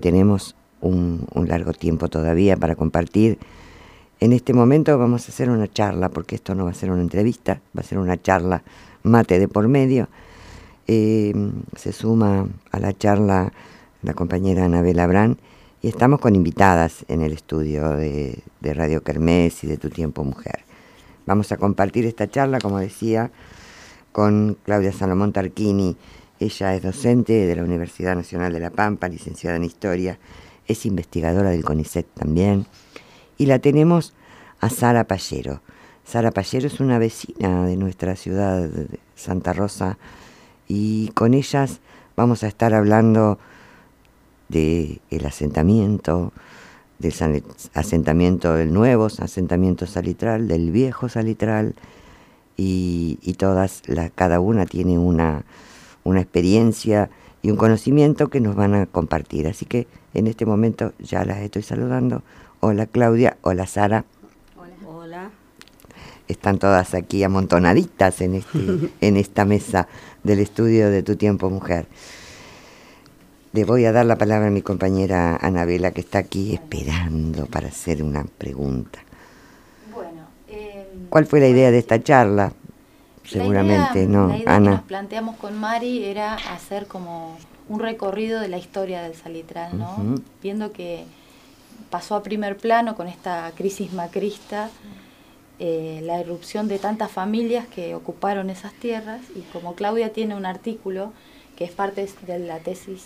tenemos un largo tiempo todavía para compartir. En este momento vamos a hacer una charla, porque esto no va a ser una entrevista, va a ser una charla, mate de por medio. Se suma a la charla la compañera Anabela Brand y estamos con invitadas en el estudio de Radio Kermés y de Tu Tiempo Mujer. Vamos a compartir esta charla, como decía, con Claudia Salomón Tarquini. Ella es docente de la Universidad Nacional de La Pampa, licenciada en Historia, es investigadora del CONICET también. Y la tenemos a Sara Pallero. Sara Pallero es una vecina de nuestra ciudad de Santa Rosa y con ellas vamos a estar hablando del asentamiento, del asentamiento del nuevo asentamiento salitral, del viejo salitral y cada una tiene una experiencia y un conocimiento que nos van a compartir. Así que en este momento ya las estoy saludando. Hola Claudia, hola Sara. Hola. Están todas aquí amontonaditas en esta mesa del estudio de Tu Tiempo Mujer. Le voy a dar la palabra a mi compañera Anabela, que está aquí esperando para hacer una pregunta. Bueno, ¿cuál fue la idea de esta charla? Seguramente, ¿no, la idea Ana? que nos planteamos con Mari era hacer como un recorrido de la historia del salitral, ¿no? Uh-huh. Viendo que pasó a primer plano con esta crisis macrista, la irrupción de tantas familias que ocuparon esas tierras, y como Claudia tiene un artículo que es parte de la tesis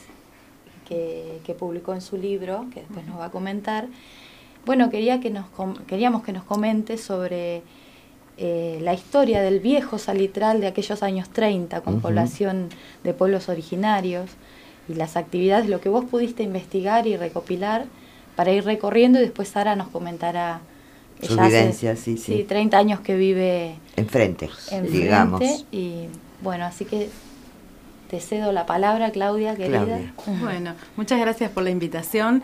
que publicó en su libro, que después nos va a comentar, bueno, queríamos que nos comente sobre la historia del viejo salitral de aquellos años 30, con población de pueblos originarios, y las actividades, lo que vos pudiste investigar y recopilar, para ir recorriendo, y después Sara nos comentará. Su vivencia, sí. 30 años que vive enfrente, digamos. Y bueno, así que te cedo la palabra, Claudia, querida. Claudia. Bueno, muchas gracias por la invitación.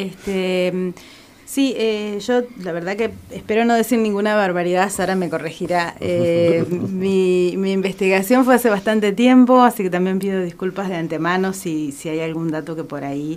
Sí, yo la verdad que espero no decir ninguna barbaridad, Sara me corregirá. Mi investigación fue hace bastante tiempo, así que también pido disculpas de antemano si hay algún dato que por ahí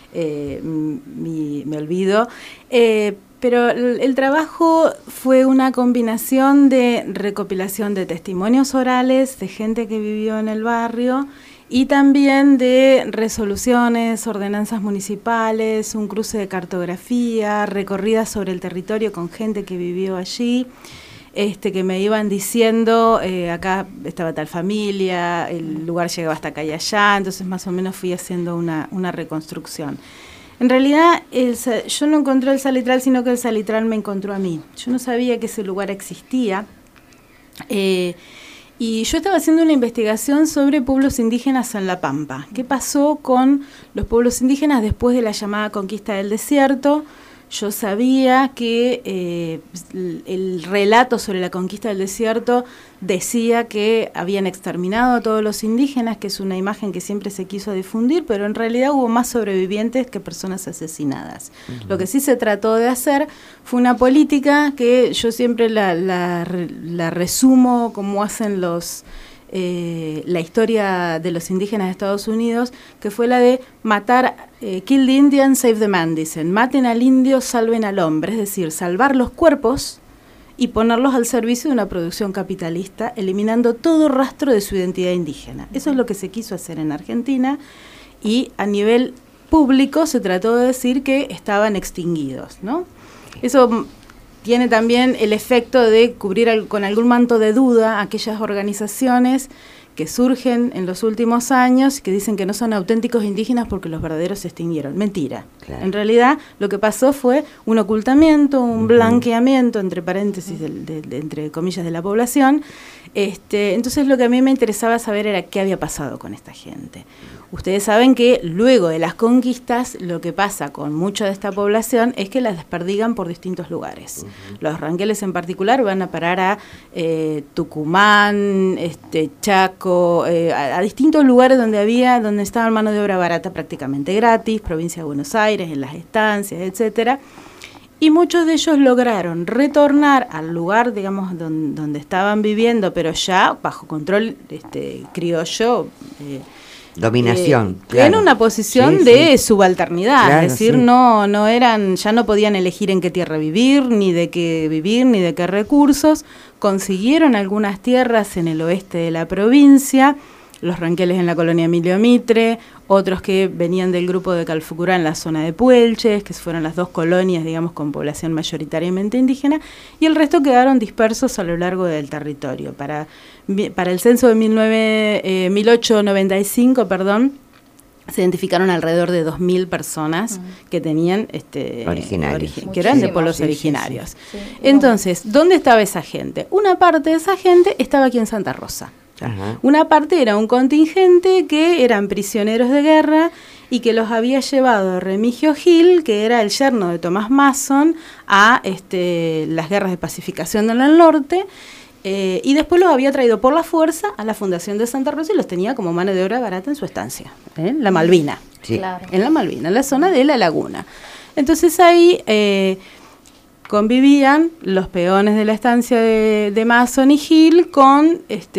me olvido. Pero el trabajo fue una combinación de recopilación de testimonios orales de gente que vivió en el barrio y también de resoluciones, ordenanzas municipales, un cruce de cartografía, recorridas sobre el territorio con gente que vivió allí, que me iban diciendo, acá estaba tal familia, el lugar llegaba hasta acá y allá, entonces más o menos fui haciendo una reconstrucción. En realidad, yo no encontré el salitral, sino que el salitral me encontró a mí. Yo no sabía que ese lugar existía. Y yo estaba haciendo una investigación sobre pueblos indígenas en La Pampa. ¿Qué pasó con los pueblos indígenas después de la llamada conquista del desierto? Yo sabía que el relato sobre la conquista del desierto decía que habían exterminado a todos los indígenas, que es una imagen que siempre se quiso difundir, pero en realidad hubo más sobrevivientes que personas asesinadas. Uh-huh. Lo que sí se trató de hacer fue una política que yo siempre la resumo como hacen la historia de los indígenas de Estados Unidos, que fue la de matar, kill the Indian, save the man, dicen, maten al indio, salven al hombre, es decir, salvar los cuerpos y ponerlos al servicio de una producción capitalista, eliminando todo rastro de su identidad indígena. Eso es lo que se quiso hacer en Argentina, y a nivel público se trató de decir que estaban extinguidos, ¿no? Eso tiene también el efecto de cubrir con algún manto de duda aquellas organizaciones que surgen en los últimos años, que dicen que no son auténticos indígenas porque los verdaderos se extinguieron. Mentira. Claro. En realidad lo que pasó fue un ocultamiento, un blanqueamiento, entre paréntesis, entre comillas, de la población. Entonces lo que a mí me interesaba saber era qué había pasado con esta gente. Ustedes saben que luego de las conquistas, lo que pasa con mucha de esta población es que las desperdigan por distintos lugares. Los ranqueles en particular van a parar a Tucumán, Chaco, a distintos lugares donde estaba mano de obra barata prácticamente gratis, provincia de Buenos Aires, en las estancias, etcétera. Y muchos de ellos lograron retornar al lugar, digamos, donde estaban viviendo, pero ya bajo control criollo, dominación, en una posición de subalternidad, Claro, es decir, no eran, ya no podían elegir en qué tierra vivir, ni de qué recursos. Consiguieron algunas tierras en el oeste de la provincia, los ranqueles en la colonia Emilio Mitre, otros que venían del grupo de Calfucurá en la zona de Puelches, que fueron las dos colonias, digamos, con población mayoritariamente indígena, y el resto quedaron dispersos a lo largo del territorio. Para el censo de 1895, se identificaron alrededor de 2.000 personas que tenían que eran de pueblos originarios. Sí. Entonces, ¿dónde estaba esa gente? Una parte de esa gente estaba aquí en Santa Rosa. Ajá. Una parte era un contingente que eran prisioneros de guerra y que los había llevado Remigio Gil, que era el yerno de Tomás Mason, a las guerras de pacificación en el norte, y después los había traído por la fuerza a la Fundación de Santa Rosa y los tenía como mano de obra barata en su estancia, en la Malvina. Sí. Claro. En la Malvina, en la zona de la laguna. Entonces ahí convivían los peones de la estancia de Mason y Gil con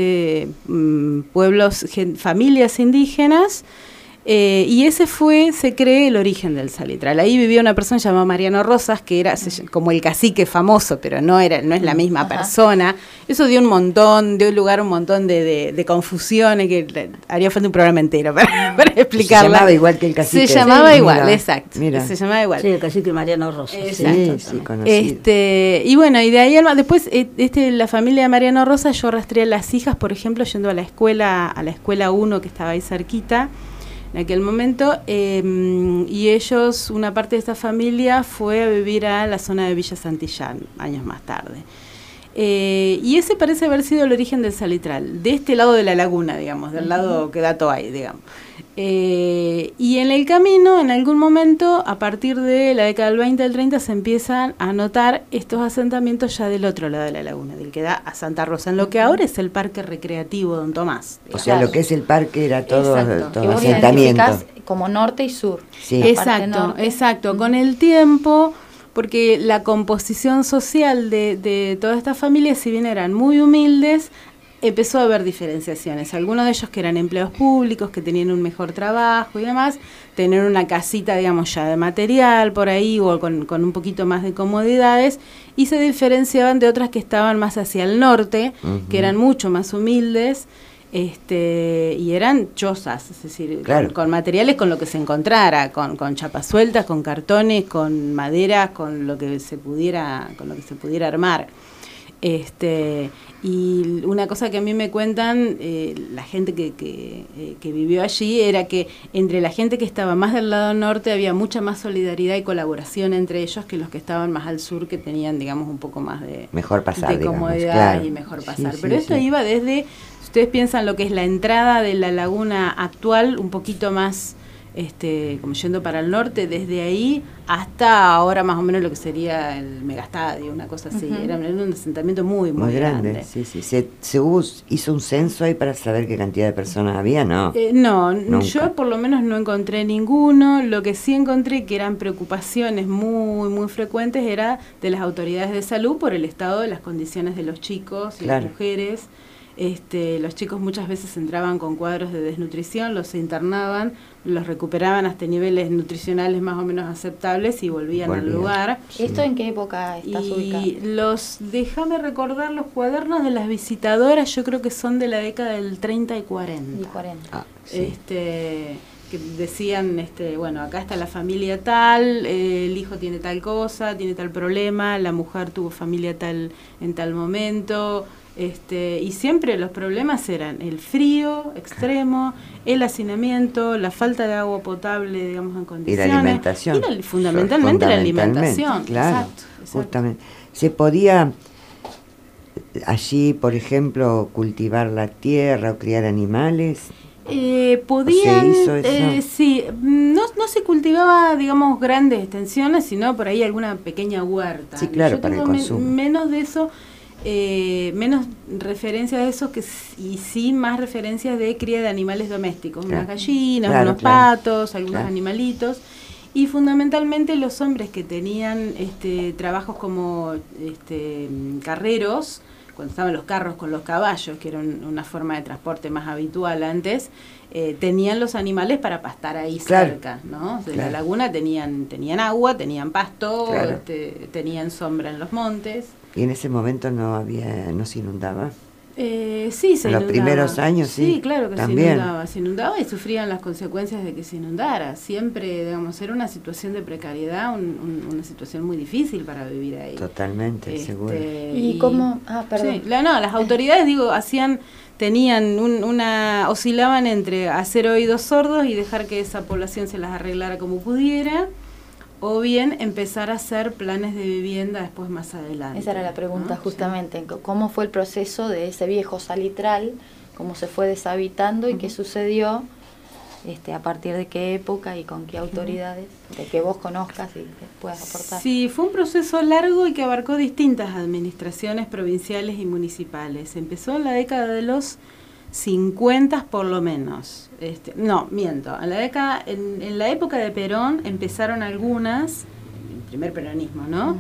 pueblos, familias indígenas, y ese se cree el origen del salitral. Ahí vivía una persona llamada Mariano Rosas, que era como el cacique famoso, pero no es la misma persona. Eso dio lugar a un montón de confusiones, que haría falta un programa entero para explicarla. Se llamaba igual que el cacique. Se llamaba igual, mira, exacto. Mira. Se llamaba igual. Sí, el cacique Mariano Rosas. Exacto. Sí, conocido. Y bueno, y de ahí después la familia de Mariano Rosas, yo rastreé a las hijas, por ejemplo, yendo a la escuela 1 que estaba ahí cerquita en aquel momento, y ellos, una parte de esta familia fue a vivir a la zona de Villa Santillán años más tarde. Y ese parece haber sido el origen del salitral, de este lado de la laguna, digamos, del lado que da Toay, digamos. Y en el camino, en algún momento, a partir de la década del 20 al 30, se empiezan a notar estos asentamientos ya del otro lado de la laguna, del que da a Santa Rosa, en lo que ahora es el Parque Recreativo Don Tomás. O sea, lo que es el parque era todo Que vos asentamiento. identificás como norte y sur. Sí. Exacto. Con el tiempo, porque la composición social de toda esta familia, si bien eran muy humildes, empezó a haber diferenciaciones. Algunos de ellos que eran empleados públicos, que tenían un mejor trabajo y demás, tener una casita, digamos, ya de material por ahí o con un poquito más de comodidades, y se diferenciaban de otras que estaban más hacia el norte, que eran mucho más humildes, y eran chozas, es decir, claro, con materiales, con lo que se encontrara, con chapas sueltas, con cartones, con maderas, con lo que se pudiera armar. Y una cosa que a mí me cuentan la gente que vivió allí era que entre la gente que estaba más del lado norte había mucha más solidaridad y colaboración entre ellos que los que estaban más al sur, que tenían, digamos, un poco más de comodidad, claro, y mejor pasar. Sí, pero esto iba desde, si ustedes piensan lo que es la entrada de la laguna actual, un poquito más como yendo para el norte, desde ahí hasta ahora más o menos lo que sería el megastadio, una cosa así. Era un asentamiento muy grande. Sí. Se hizo un censo ahí para saber qué cantidad de personas había, ¿no? No, yo por lo menos no encontré ninguno. Lo que sí encontré que eran preocupaciones muy, muy frecuentes era de las autoridades de salud por el estado de las condiciones de los chicos y las mujeres. Los chicos muchas veces entraban con cuadros de desnutrición, los internaban, los recuperaban hasta niveles nutricionales más o menos aceptables y volvían al lugar. ¿Esto en qué época estás ubicado? Déjame recordar, los cuadernos de las visitadoras, yo creo que son de la década del 30 y 40. Sí. Que decían, bueno, acá está la familia tal, el hijo tiene tal cosa, tiene tal problema, la mujer tuvo familia tal en tal momento. Y siempre los problemas eran el frío extremo, el hacinamiento, la falta de agua potable, digamos, en condiciones. Y la alimentación. Y fundamentalmente la alimentación. Claro, exacto. Justamente. ¿Se podía allí, por ejemplo, cultivar la tierra o criar animales? Podían, ¿Se hizo eso? sí, no se cultivaba, digamos, grandes extensiones, sino por ahí alguna pequeña huerta. Sí, claro, yo para el tengo consumo. menos de eso. Menos referencias de eso y sí más referencias de cría de animales domésticos, unas gallinas, unos patos, algunos animalitos, y fundamentalmente los hombres que tenían trabajos como carreros, cuando estaban los carros con los caballos, que era una forma de transporte más habitual antes, tenían los animales para pastar ahí cerca, ¿no? De la laguna tenían agua, tenían pasto, tenían sombra en los montes. ¿Y en ese momento no se inundaba? Sí, se inundaba. En los primeros años, sí. Sí, claro que también. Se inundaba y sufrían las consecuencias de que se inundara. Siempre, digamos, era una situación de precariedad, una situación muy difícil para vivir ahí. Totalmente, seguro. ¿Y cómo? Perdón. Sí, las autoridades, tenían oscilaban entre hacer oídos sordos y dejar que esa población se las arreglara como pudiera, o bien empezar a hacer planes de vivienda después más adelante. Esa era la pregunta, ¿no? Justamente, sí. ¿Cómo fue el proceso de ese viejo salitral? ¿Cómo se fue deshabitando y qué sucedió? A partir de qué época y con qué autoridades, de que vos conozcas y puedas aportar. Sí, fue un proceso largo y que abarcó distintas administraciones provinciales y municipales. Empezó en la década de los 50 por lo menos. No, miento. En la época de Perón empezaron algunas, el primer peronismo, ¿no?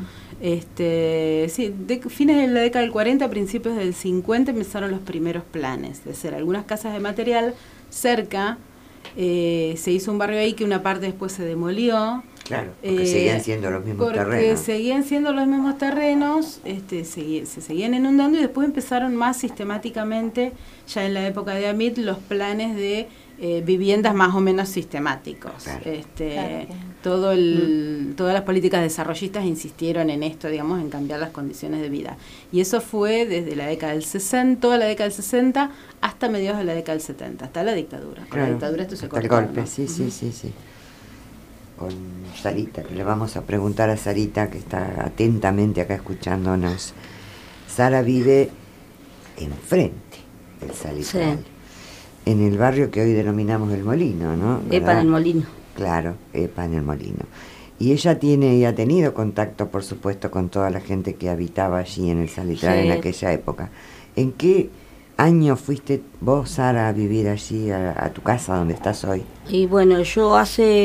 Fines de la década del 40, principios del 50 empezaron los primeros planes de hacer algunas casas de material cerca. Se hizo un barrio ahí que una parte después se demolió. Claro, porque seguían siendo los mismos terrenos. Porque seguían siendo los mismos terrenos, se seguían inundando y después empezaron más sistemáticamente, ya en la época de Amit, los planes de viviendas más o menos sistemáticos. Claro. Todas las políticas desarrollistas insistieron en esto, digamos, en cambiar las condiciones de vida. Y eso fue desde la década del 60, toda la década del 60, hasta mediados de la década del 70, hasta la dictadura. Con la dictadura esto se cortó. El golpe, ¿no? Sí. Con Sarita, que le vamos a preguntar a Sarita, que está atentamente acá escuchándonos. Sara vive enfrente del Salitral, en el barrio que hoy denominamos El Molino, ¿no? Epa en el Molino. Claro, Epa en el Molino. Y ella ha tenido contacto, por supuesto, con toda la gente que habitaba allí en el Salitral en aquella época. ¿En qué año fuiste vos, Sara, a vivir allí, a tu casa donde estás hoy? Y bueno, yo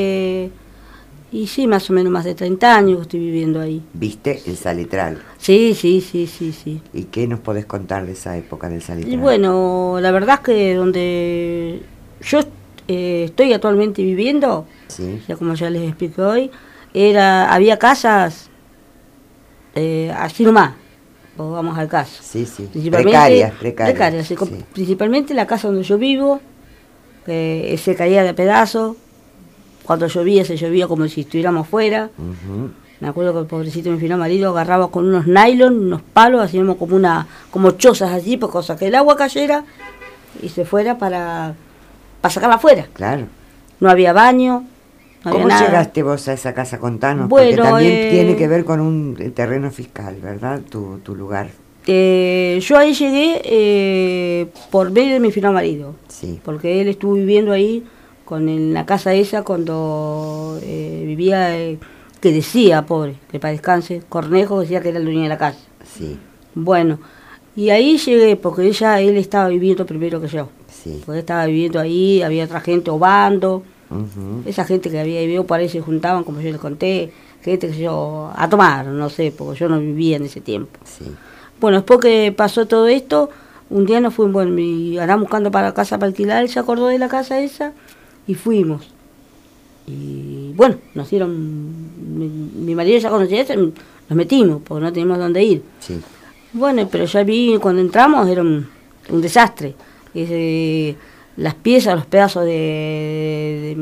más o menos más de 30 años que estoy viviendo ahí. ¿Viste el Salitral? Sí. ¿Y qué nos podés contar de esa época del Salitral? Y bueno, la verdad es que donde yo estoy actualmente viviendo, ya como ya les expliqué hoy, había casas así nomás, pues vamos al caso. Sí. Precarias. Sí. Principalmente la casa donde yo vivo, que se caía de pedazos. Cuando llovía, se llovía como si estuviéramos fuera. Me acuerdo que el pobrecito mi final marido agarraba con unos nylon, unos palos, hacíamos como chozas allí, pues cosa que el agua cayera y se fuera para sacarla afuera. Claro. No había baño, no ¿Cómo había nada. llegaste vos a esa casa? Contanos, bueno, porque también tiene que ver con un terreno fiscal, ¿verdad? Tu lugar. Yo ahí llegué por medio de mi final marido. Sí. Porque él estuvo viviendo ahí en la casa esa cuando vivía, que decía, pobre, que para descanse, Cornejo decía que era el dueño de la casa. Sí. Bueno, y ahí llegué, porque él estaba viviendo primero que yo. Sí. Porque estaba viviendo ahí, había otra gente obando, esa gente que había vivido por ahí se juntaban, como yo les conté, gente que yo, a tomar, no sé, porque yo no vivía en ese tiempo. Sí. Bueno, después que pasó todo esto, un día nos fuimos, y andábamos buscando para casa para alquilar, él se acordó de la casa esa, y fuimos. Y bueno, nos dieron, mi marido ya conocía eso, nos metimos, porque no teníamos dónde ir. Sí. Bueno, pero ya cuando entramos era un desastre. Las piezas, los pedazos de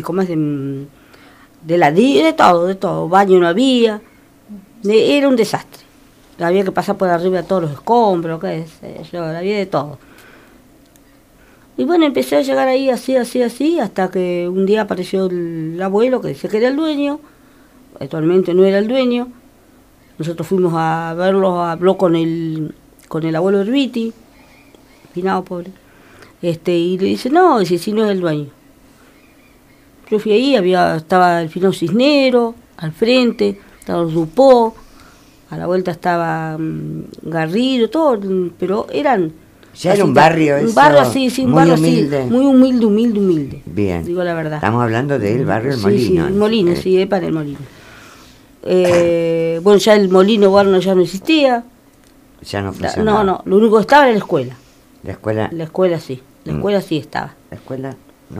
ladrillo, de todo, baño no había, era un desastre. Había que pasar por arriba de todos los escombros, había de todo. Y bueno, empecé a llegar ahí así, hasta que un día apareció el abuelo, que decía que era el dueño, actualmente no era el dueño. Nosotros fuimos a verlo, habló con el abuelo Herbiti, finado pobre, y le dice, no, si no es el dueño. Yo fui ahí, estaba el Finado Cisnero, al frente, estaba el Dupó, a la vuelta estaba Garrido, todo, pero eran... Ya era un barrio eso, un barrio así, un muy barrio humilde. Así, muy humilde. Bien. Digo la verdad. Estamos hablando del barrio El Molino. Sí, el Molino, Epa en el Molino. Bueno, ya el Molino Guarno ya no existía. Ya no funcionaba. No, lo único que estaba era la escuela. La escuela. La escuela sí, la escuela sí estaba. La escuela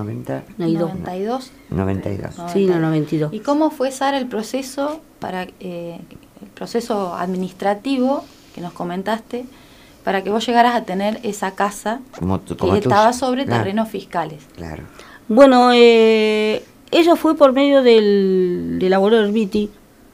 92. 92. Sí, no, 92. ¿Y cómo fue, Sara, el proceso el proceso administrativo que nos comentaste para que vos llegaras a tener esa casa que estaba sobre terrenos fiscales? Claro. Bueno, eso fue por medio del abuelo Herbiti,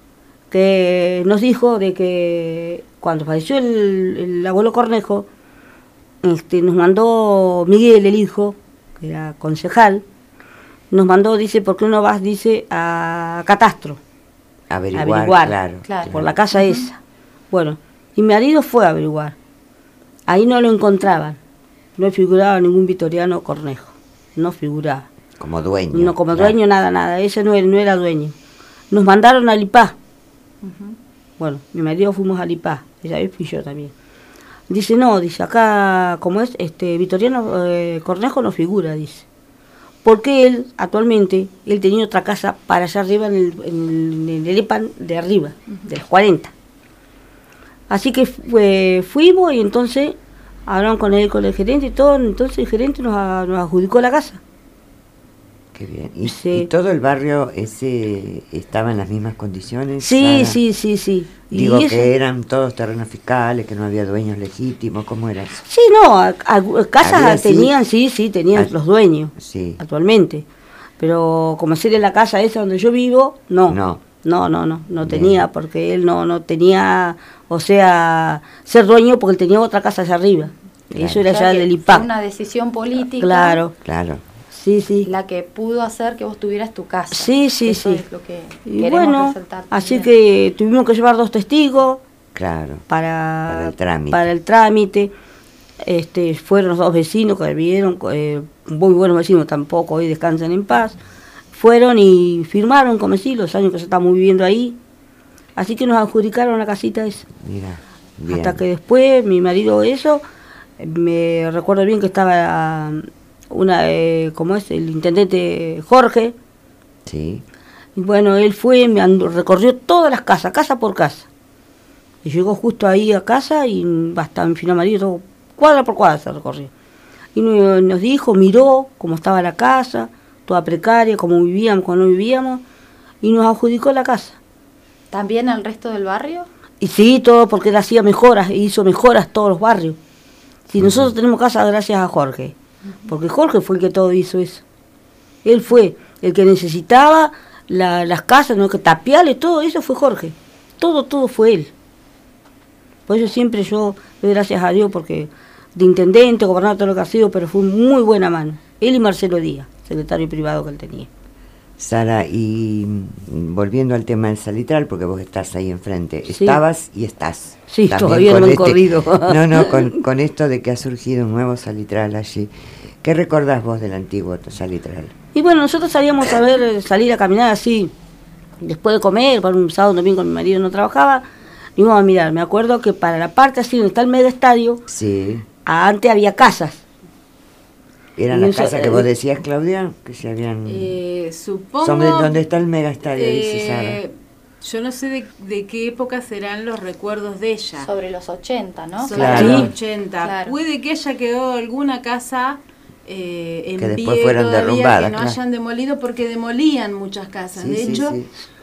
que nos dijo de que cuando falleció el abuelo Cornejo, nos mandó Miguel, el hijo, que era concejal, nos mandó, dice, ¿por qué no vas, dice, a Catastro? Averiguar, claro. Por la casa esa. Bueno, y mi marido fue a averiguar. Ahí no lo encontraban. No figuraba ningún vitoriano Cornejo. No figuraba. Como dueño. No, como dueño, nada. Ese no era dueño. Nos mandaron a Lipá. Bueno, mi marido fuimos a Lipá. Esa vez fui yo también. Dice, no, dice, acá, como es, vitoriano Cornejo no figura, dice. Porque él, actualmente, él tenía otra casa para allá arriba en el EPAN de arriba, de los 40. Así que fuimos y entonces hablaron con el gerente y todo, entonces el gerente nos adjudicó la casa. Qué bien. ¿Y todo el barrio ese estaba en las mismas condiciones? Sí, Sara? sí. Digo que eran todos terrenos fiscales, que no había dueños legítimos, ¿cómo era eso? Sí, no, casas tenían, tenían los dueños, actualmente. Pero como sería la casa esa donde yo vivo, no tenía, porque él no tenía, o sea, ser dueño porque él tenía otra casa allá arriba. Claro. Eso era ya del IPAC. Fue una decisión política. Claro. Sí. La que pudo hacer que vos tuvieras tu casa. Sí. Eso es lo que y bueno, resaltar. Así que tuvimos que llevar 2 testigos. Claro. Para el trámite. Fueron los 2 vecinos que vivieron, muy buenos vecinos, tampoco hoy descansan en paz. Fueron y firmaron, como decir, los años que se estamos viviendo ahí. Así que nos adjudicaron la casita esa. Mira, bien. Hasta que después mi marido me recuerdo bien que estaba como es el intendente Jorge. Sí. Y bueno, él recorrió todas las casas, casa por casa. Y llegó justo ahí a casa y hasta mi final marido, cuadra por cuadra se recorrió. Y nos dijo, miró cómo estaba la casa, toda precaria, cómo vivíamos, cómo no vivíamos, y nos adjudicó la casa. ¿También al resto del barrio? Y sí, todo, porque él hacía mejoras, hizo mejoras todos los barrios. Si nosotros tenemos casa gracias a Jorge, porque Jorge fue el que todo hizo eso. Él fue el que necesitaba las casas, no que tapiarle, todo eso fue Jorge. Todo fue él. Por eso siempre yo doy gracias a Dios, porque de intendente, gobernador, todo lo que ha sido, pero fue muy buena mano. Él y Marcelo Díaz, secretario privado que él tenía. Sara, y volviendo al tema del salitral, porque vos estás ahí enfrente, estabas y estás. Sí, todavía no me han corrido. Con esto de que ha surgido un nuevo salitral allí. ¿Qué recordás vos del antiguo salitral? Y bueno, nosotros salíamos salir a caminar así, después de comer, para un sábado, un domingo, mi marido no trabajaba, y íbamos a mirar. Me acuerdo que para la parte así donde está el mega estadio, antes había casas. ¿Eran las casas que vos decías, Claudia? Que se habían... supongo... ¿Dónde está el mega estadio? Dice Sara. Yo no sé de qué época serán los recuerdos de ella. Sobre los 80, ¿no? Sobre los 80. Claro. Puede que haya quedado alguna casa en que pie después fueron todavía, derrumbadas, que no hayan demolido, porque demolían muchas casas. De hecho,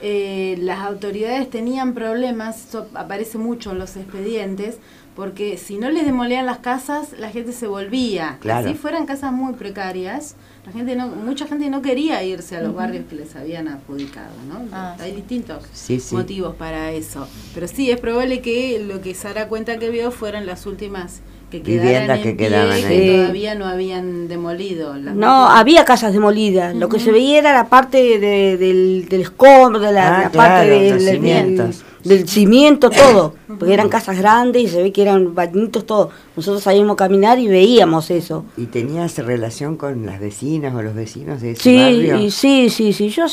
las autoridades tenían problemas, eso aparece mucho en los expedientes, porque si no les demolían las casas, la gente se volvía. Claro. Así fueran casas muy precarias, mucha gente no quería irse a los barrios que les habían adjudicado, ¿no? Hay distintos motivos para eso. Pero sí, es probable que lo que Sara cuenta que vio fueran las últimas que quedaran en pie, que todavía no habían demolido. Había casas demolidas. Lo que se veía era la parte del escombro, de la parte del cimiento, todo. Porque eran casas grandes y se ve que eran bañitos, todo. Nosotros salíamos a caminar y veíamos eso. ¿Y tenías relación con las vecinas o los vecinos de ese barrio? Sí. Yo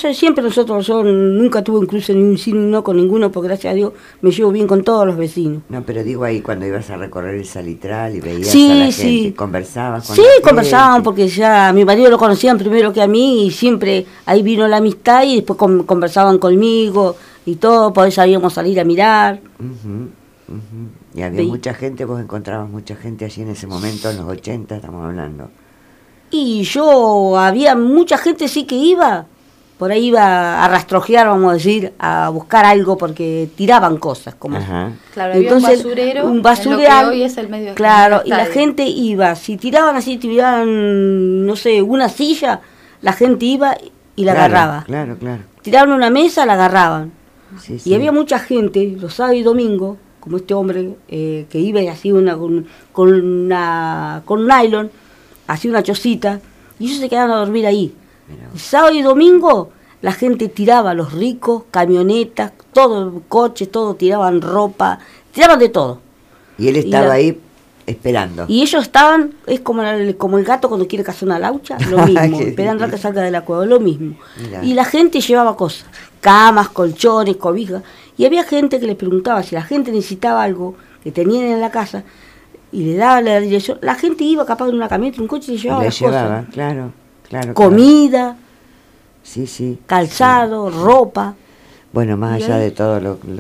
nunca tuve un cruce ni un sí ni no con ninguno, porque gracias a Dios me llevo bien con todos los vecinos. No, pero digo ahí cuando ibas a recorrer el salitral y veías a la gente, ¿conversabas con la gente? Conversaban, porque ya a mi marido lo conocían primero que a mí y siempre ahí vino la amistad y después conversaban conmigo y todo, por eso sabíamos salir a mirar. Y había mucha gente, vos encontrabas mucha gente allí en ese momento, en los 80 estamos hablando. Y había mucha gente sí que iba, por ahí iba a rastrojear, vamos a decir, a buscar algo porque tiraban cosas. Como claro, había un basurero, en lo que hoy es el medio. Claro, y la gente iba, si tiraban así, tiraban, no sé, una silla, la gente iba y la agarraba. Claro. Tiraban una mesa, la agarraban. Sí. Y había mucha gente, los sábados y domingos, como este hombre que iba y hacía con nylon, hacía una chocita, y ellos se quedaban a dormir ahí. El sábado y domingo la gente tiraba, los ricos, camionetas, todo, coches, todo, tiraban ropa, tiraban de todo. Y él estaba ahí esperando. Y ellos estaban, es como el gato cuando quiere cazar una laucha, lo mismo, esperando a que salga de la cueva, lo mismo. Mirá. Y la gente llevaba cosas, camas, colchones, cobijas, y había gente que les preguntaba si la gente necesitaba algo que tenían en la casa, y le daba la dirección. La gente iba capaz en una camioneta, un coche, y le llevaba las cosas. Claro. Comida, sí, calzado, ropa. Bueno, más allá de todo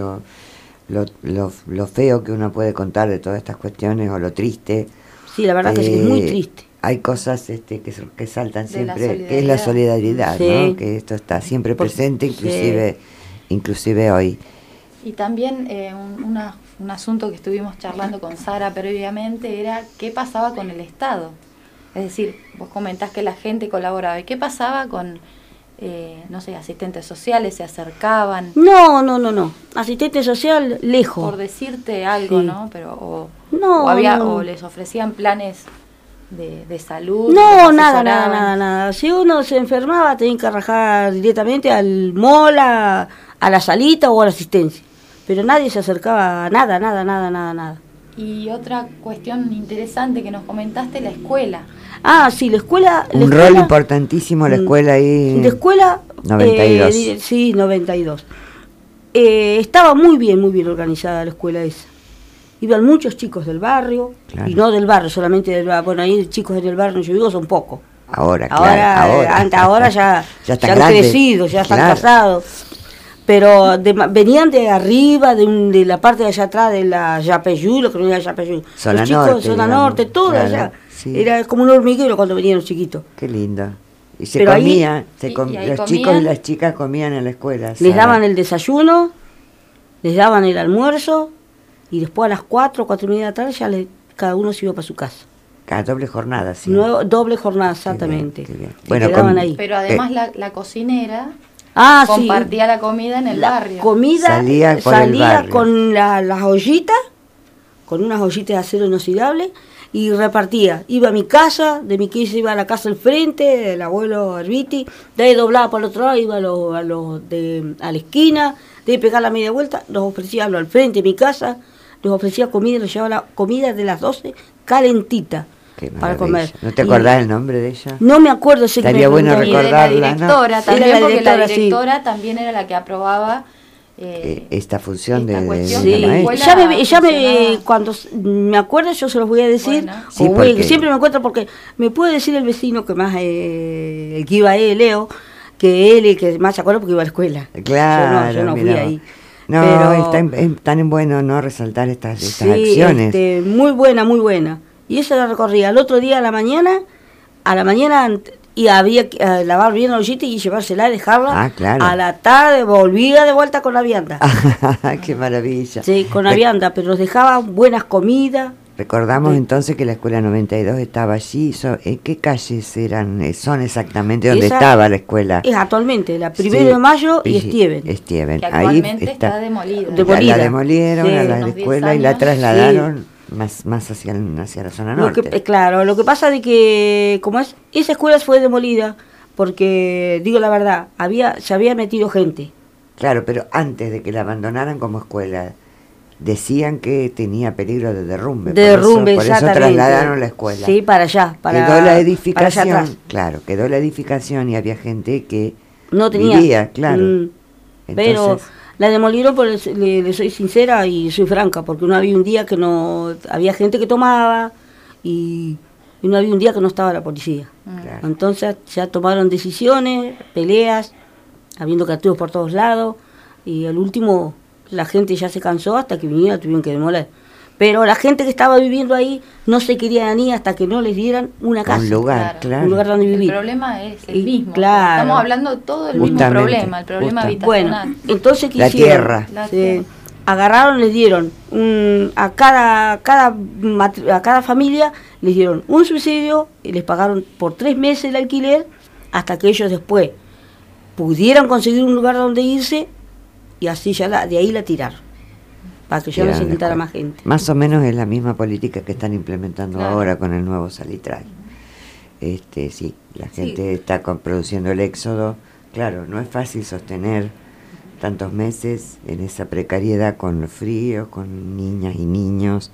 lo feo que uno puede contar de todas estas cuestiones, o lo triste. Sí, la verdad que sí, es muy triste. Hay cosas que saltan siempre, que es la solidaridad, sí. ¿No? Que esto está siempre presente, inclusive hoy. Y también un asunto que estuvimos charlando con Sara previamente era qué pasaba con el Estado. Es decir, vos comentás que la gente colaboraba. ¿Y qué pasaba con, no sé, asistentes sociales? ¿Se acercaban? No. Asistente social, lejos. Por decirte algo, sí. ¿No? Pero, o les ofrecían planes de salud. No, nada. Si uno se enfermaba, tenía que rajar directamente al mall, a la salita o a la asistencia. Pero nadie se acercaba a nada. Y otra cuestión interesante que nos comentaste, la escuela. Ah, sí, la escuela... Un rol importantísimo la escuela ahí. La escuela... 92. Sí, 92. Estaba muy bien organizada la escuela esa. Iban muchos chicos del barrio, claro. Y no del barrio, solamente del barrio. Bueno, ahí chicos en el barrio yo digo son pocos. Ahora ya han crecido, ya están casados. Pero venían de arriba, de la parte de allá atrás de la Yapeyú, lo que no era Yapeyú. Zona los chicos norte, de zona norte, todo claro, allá. Sí. Era como un hormiguero cuando venían los chiquitos. Qué lindo. Y se comía, los chicos y las chicas comían en la escuela. Les daban el desayuno, les daban el almuerzo, y después a las 4:30 de la tarde ya cada uno se iba para su casa. Cada doble jornada, sí. Doble jornada, exactamente. Qué bien. Bueno, ahí. Pero además la cocinera... compartía la comida en el barrio. Comida salía barrio. Con las ollitas, con unas ollitas de acero inoxidable, y repartía. Iba a mi casa, de mi casa iba a la casa al frente, del abuelo Herbiti, de ahí doblaba para el otro lado, iba a la esquina, de ahí pegar la media vuelta, los ofrecía al frente de mi casa, les ofrecía comida, les llevaba la comida de las 12 calentita. Para comer. ¿No te acordás el nombre de ella? No me acuerdo. Estaría bueno recordarla. La directora, ¿no? También, porque la directora también era la que aprobaba esta función de cuando me acuerdo yo se los voy a decir. Bueno, sí, siempre me encuentro porque me puede decir el vecino que más el que iba Leo, que él el que más se acuerda porque iba a la escuela. Claro, yo no fui ahí. No, pero, tan en bueno no resaltar estas acciones. Muy buena. Y esa la recorría el otro día a la mañana, y había que lavar bien la ollita y llevársela, dejarla. Claro. A la tarde volvía de vuelta con la vianda. ¡Qué maravilla! Sí, con la vianda, pero nos dejaban buenas comidas. Recordamos entonces que la Escuela 92 estaba allí. ¿En qué calles son exactamente donde estaba la escuela? Es actualmente la 1 de Mayo y Esteven. Que actualmente está demolida. La demolieron a la escuela y la trasladaron. Más hacia la zona norte. Claro, lo que pasa de que como esa escuela fue demolida porque, digo la verdad, se había metido gente. Claro, pero antes de que la abandonaran como escuela, decían que tenía peligro de derrumbe. Por eso trasladaron la escuela. Sí, para allá. Quedó la edificación, quedó la edificación y había gente que no tenía. Vivía, claro. Entonces, pero la demolieron, le soy sincera y soy franca, porque no había un día que no... Había gente que tomaba y no había un día que no estaba la policía. Claro. Entonces ya tomaron decisiones, peleas, habiendo castigos por todos lados, y al último la gente ya se cansó hasta que vinieron, tuvieron que demoler. Pero la gente que estaba viviendo ahí no se quería ni hasta que no les dieran una casa. Un lugar, claro. Un lugar donde vivir. El problema es el mismo. Claro. Estamos hablando todo del mismo problema, el problema habitacional. Bueno, entonces, ¿qué la hicieron? tierra. Agarraron, les dieron a cada familia les dieron un subsidio y les pagaron por 3 meses el alquiler hasta que ellos después pudieran conseguir un lugar donde irse y así ya de ahí la tiraron. Para que ya no se intentara más gente. Más o menos es la misma política que están implementando claro. ahora con el nuevo Salitral. Sí, la gente está produciendo el éxodo. Claro, no es fácil sostener tantos meses en esa precariedad con los fríos, con niñas y niños.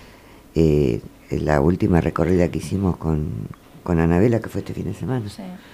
La última recorrida que hicimos con Anabela, que fue este fin de semana,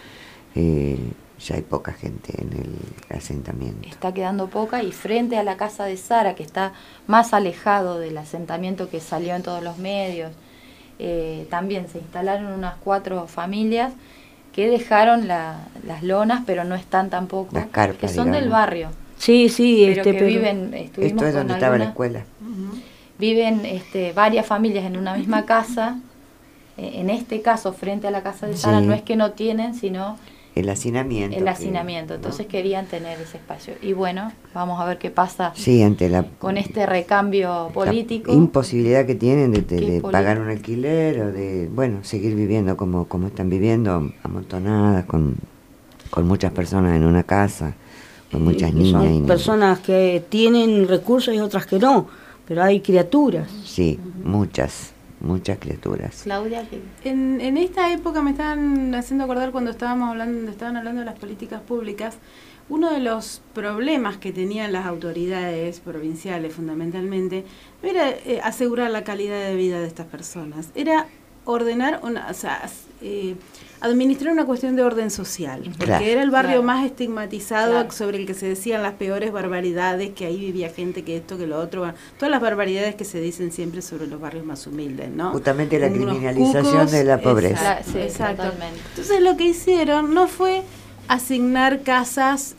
ya hay poca gente en el asentamiento. Está quedando poca, y frente a la casa de Sara, que está más alejado del asentamiento que salió en todos los medios, también se instalaron unas 4 familias que dejaron las lonas, pero no están tampoco, las carpas, que son digamos. del barrio. Sí, pero que viven, esto es donde estaba la escuela. Viven varias familias en una misma casa. En este caso, frente a la casa de Sara, no es que no tienen, sino el hacinamiento. Entonces querían tener ese espacio. Y bueno, vamos a ver qué pasa ante con este recambio político. La imposibilidad que tienen de pagar un alquiler o de, seguir viviendo como están viviendo, amontonadas, con muchas personas en una casa, con muchas niñas. Son personas que tienen recursos y otras que no, pero hay criaturas. Sí, muchas criaturas. Claudia, en esta época me estaban haciendo acordar cuando estaban hablando de las políticas públicas. Uno de los problemas que tenían las autoridades provinciales fundamentalmente no era asegurar la calidad de vida de estas personas, era ordenar administrar una cuestión de orden social, porque era el barrio más estigmatizado, sobre el que se decían las peores barbaridades, que ahí vivía gente, que esto, que lo otro, todas las barbaridades que se dicen siempre sobre los barrios más humildes, ¿no? Justamente la criminalización de la pobreza. Exacto. Entonces lo que hicieron no fue asignar casas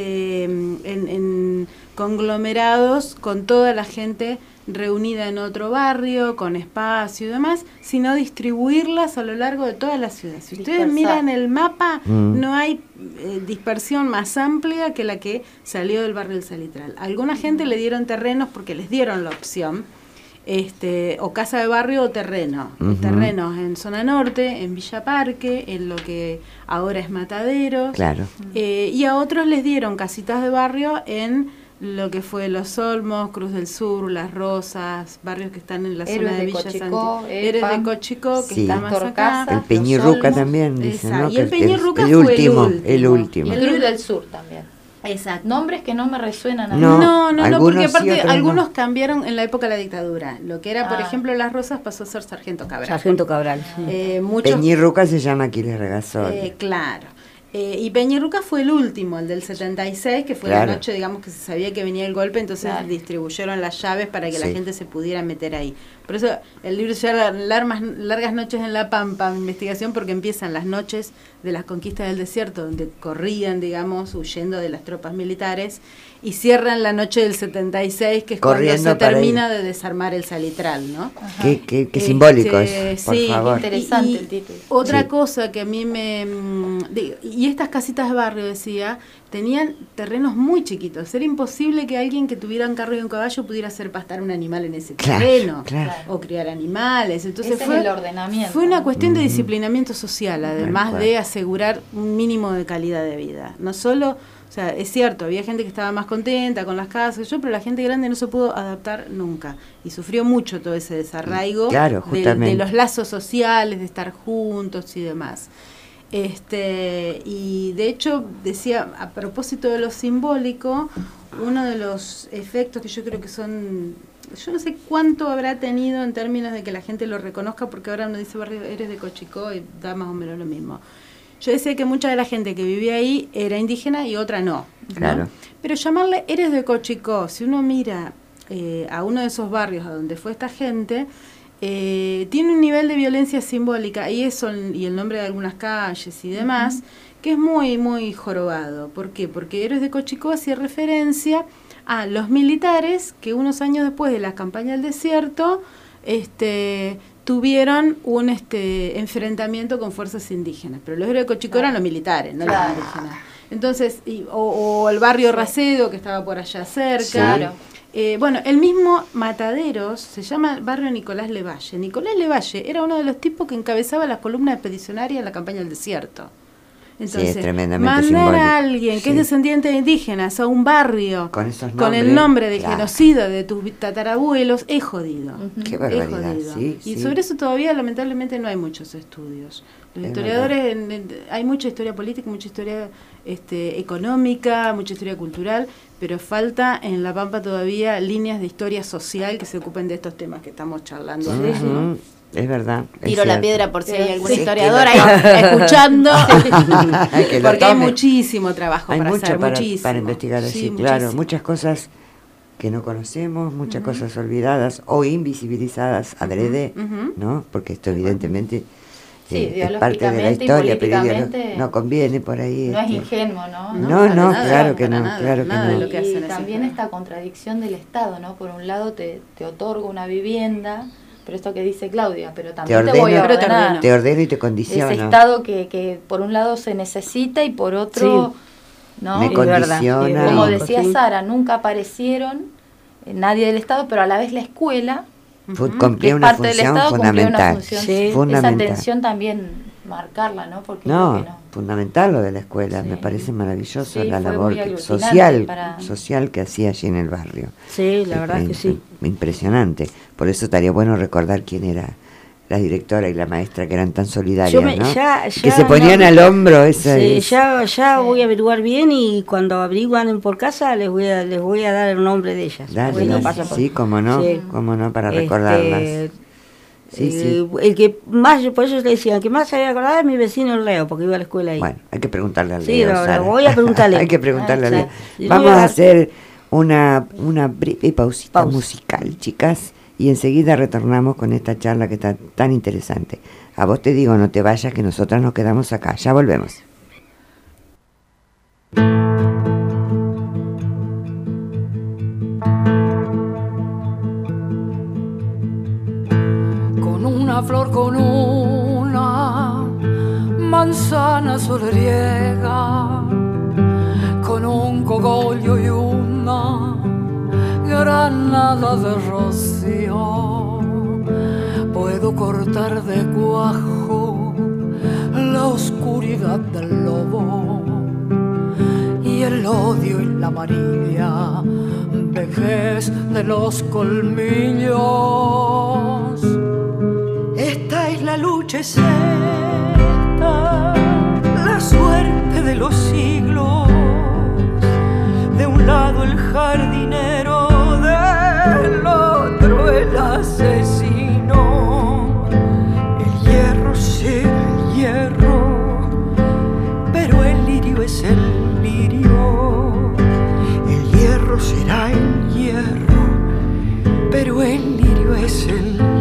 en conglomerados con toda la gente reunida en otro barrio, con espacio y demás, sino distribuirlas a lo largo de toda la ciudad. Si ustedes miran el mapa, no hay dispersión más amplia que la que salió del barrio del Salitral. A alguna gente le dieron terrenos porque les dieron la opción, o casa de barrio o terreno. Terrenos en zona norte, en Villa Parque, en lo que ahora es Mataderos. Claro. Y a otros les dieron casitas de barrio en lo que fue Los Olmos, Cruz del Sur, Las Rosas, barrios que están en la zona de Villa Santiago. Héroes de Cochicó, que está más acá. El Peñirruca también, dicen, ¿no? Y el Peñirruca fue el último. El Cruz del Sur también. Exacto. Nombres que no me resuenan a mí. No, porque aparte sí, algunos cambiaron en la época de la dictadura. Lo que era, por ejemplo, Las Rosas pasó a ser Sargento Cabral. Peñirruca se llama Aquiles Regasol. Claro. Y Peñirruca fue el último, el del 76, que fue la noche, digamos, que se sabía que venía el golpe, entonces distribuyeron las llaves para que la gente se pudiera meter ahí. Por eso el libro se llama Largas noches en la Pampa, investigación, porque empiezan las noches de las conquistas del desierto, donde corrían, digamos, huyendo de las tropas militares, y cierran la noche del 76, que es cuando se termina de desarmar el Salitral, ¿no? Qué simbólico es, por favor. Interesante el título. Otra cosa que a mí y estas casitas de barrio, decía, tenían terrenos muy chiquitos. Era imposible que alguien que tuviera un carro y un caballo pudiera hacer pastar un animal en ese terreno, o criar animales. Entonces fue el ordenamiento. Fue una cuestión de disciplinamiento social, además de asegurar un mínimo de calidad de vida. No solo, o sea, es cierto, había gente que estaba más contenta con las casas, pero la gente grande no se pudo adaptar nunca y sufrió mucho todo ese desarraigo de los lazos sociales, de estar juntos y demás. Y de hecho, decía, a propósito de lo simbólico, uno de los efectos que yo creo que son, yo no sé cuánto habrá tenido en términos de que la gente lo reconozca, porque ahora uno dice barrio Héroes de Cochicó y da más o menos lo mismo. Yo decía que mucha de la gente que vivía ahí era indígena y otra no. Claro. Pero llamarle Héroes de Cochicó, si uno mira a uno de esos barrios a donde fue esta gente, tiene un nivel de violencia simbólica y el nombre de algunas calles y demás, que es muy, muy jorobado. ¿Por qué? Porque Héroes de Cochicó hacía referencia Los militares que unos años después de la campaña del desierto tuvieron un enfrentamiento con fuerzas indígenas, pero los héroes de Cochico eran los militares, no los indígenas. Entonces, o el barrio Racedo, que estaba por allá cerca. Bueno, el mismo Mataderos se llama barrio Nicolás Levalle. Nicolás Levalle era uno de los tipos que encabezaba las columnas expedicionarias en la campaña del desierto. Entonces, es tremendamente mandar simbólico. a alguien que es descendiente de indígenas a un barrio con esos nombres, con el nombre de genocida de tus tatarabuelos es jodido. Qué barbaridad, Y sobre eso todavía lamentablemente no hay muchos estudios. Los historiadores, hay mucha historia política, mucha historia económica, mucha historia cultural, pero falta en La Pampa todavía líneas de historia social que se ocupen de estos temas que estamos charlando. Es verdad. Tiro la piedra por si hay algún historiador ahí escuchando, porque hay muchísimo trabajo para hacer, para investigar así, claro, muchas cosas que no conocemos, muchas cosas olvidadas o invisibilizadas adrede, ¿no? Porque esto evidentemente es parte de la historia, pero no conviene por ahí. No es ingenuo, ¿no? No, claro que no, claro que no. Y también esta contradicción del Estado, ¿no? Por un lado te otorga una vivienda, pero esto que dice Claudia, pero también te voy a ordenar. Te ordeno y te condiciono. Ese Estado que por un lado se necesita y por otro, ¿no? Me condiciona. Como decía Sara, nunca aparecieron nadie del Estado, pero a la vez la escuela, cumplía una función fundamental. Esa tensión también marcarla, ¿no? Porque fundamental lo de la escuela, me parece maravilloso la labor social que hacía allí en el barrio. Sí, la verdad que sí. Impresionante. Por eso estaría bueno recordar quién era la directora y la maestra, que eran tan solidarias, ¿no? Que se ponían al hombro ya voy a averiguar bien, y cuando averiguan por casa les voy a dar el nombre de ellas. Cómo no, para recordarlas. El que más, por eso le decía, el que más se había acordado es mi vecino Leo, porque iba a la escuela ahí. Bueno, hay que preguntarle a Leo. Sí, lo voy a preguntarle. Hay que preguntarle a Leo. Vamos a hacer una breve pausita musical, chicas, y enseguida retornamos con esta charla que está tan interesante. A vos te digo, no te vayas, que nosotras nos quedamos acá. Ya volvemos. Una flor con una manzana solariega, con un cogollo y una granada de rocío, puedo cortar de cuajo la oscuridad del lobo y el odio y la amarilla vejez de los colmillos. Esta es la lucha, es esta, la suerte de los siglos. De un lado el jardinero, del otro el asesino. El hierro, sí, el hierro, pero el lirio es el lirio. El hierro será el hierro, pero el lirio es el lirio.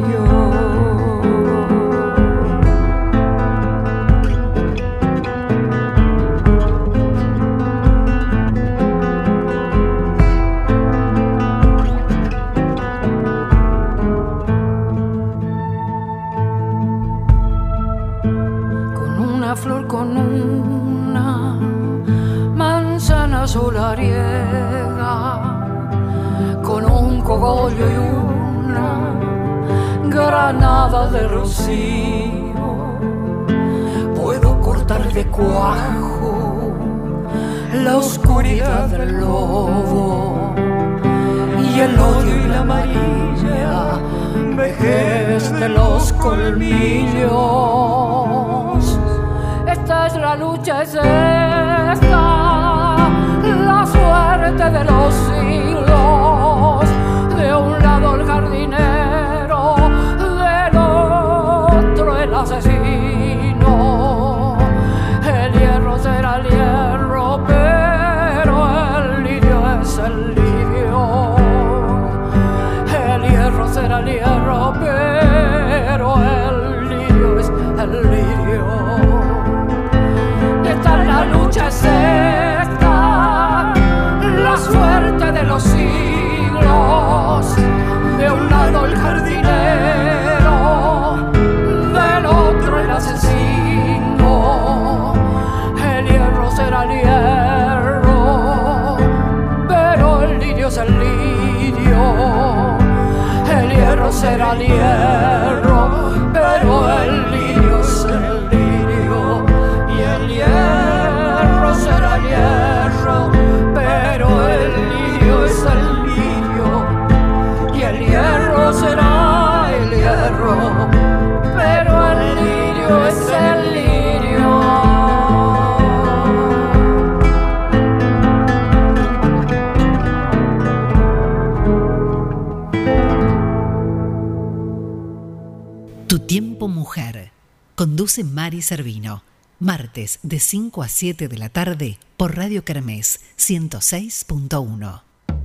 Flor con una manzana solariega, con un cogollo y una granada de rocío, puedo cortar de cuajo la oscuridad del lobo y el odio y la amarilla vejez de los colmillos. Esta es la lucha, es esta, la suerte de los siglos. De un lado el jardinero, del otro el asesino. El hierro será el hierro, pero el lirio es el lirio. El hierro será el hierro, pero el lirio es el lirio. La lucha es esta, la suerte amante de los siglos, de un lado el jardinero, del otro el asesino. El hierro será el hierro, pero el lirio es el lirio. El hierro será el hierro, pero el lirio es el lirio. Y el hierro será el hierro, pero el lirio es el lirio. Y el hierro será el hierro, pero el lirio es el lirio. Tu tiempo mujer. Conduce Mari Servino. Martes de 5 a 7 de la tarde por Radio Kermés 106.1.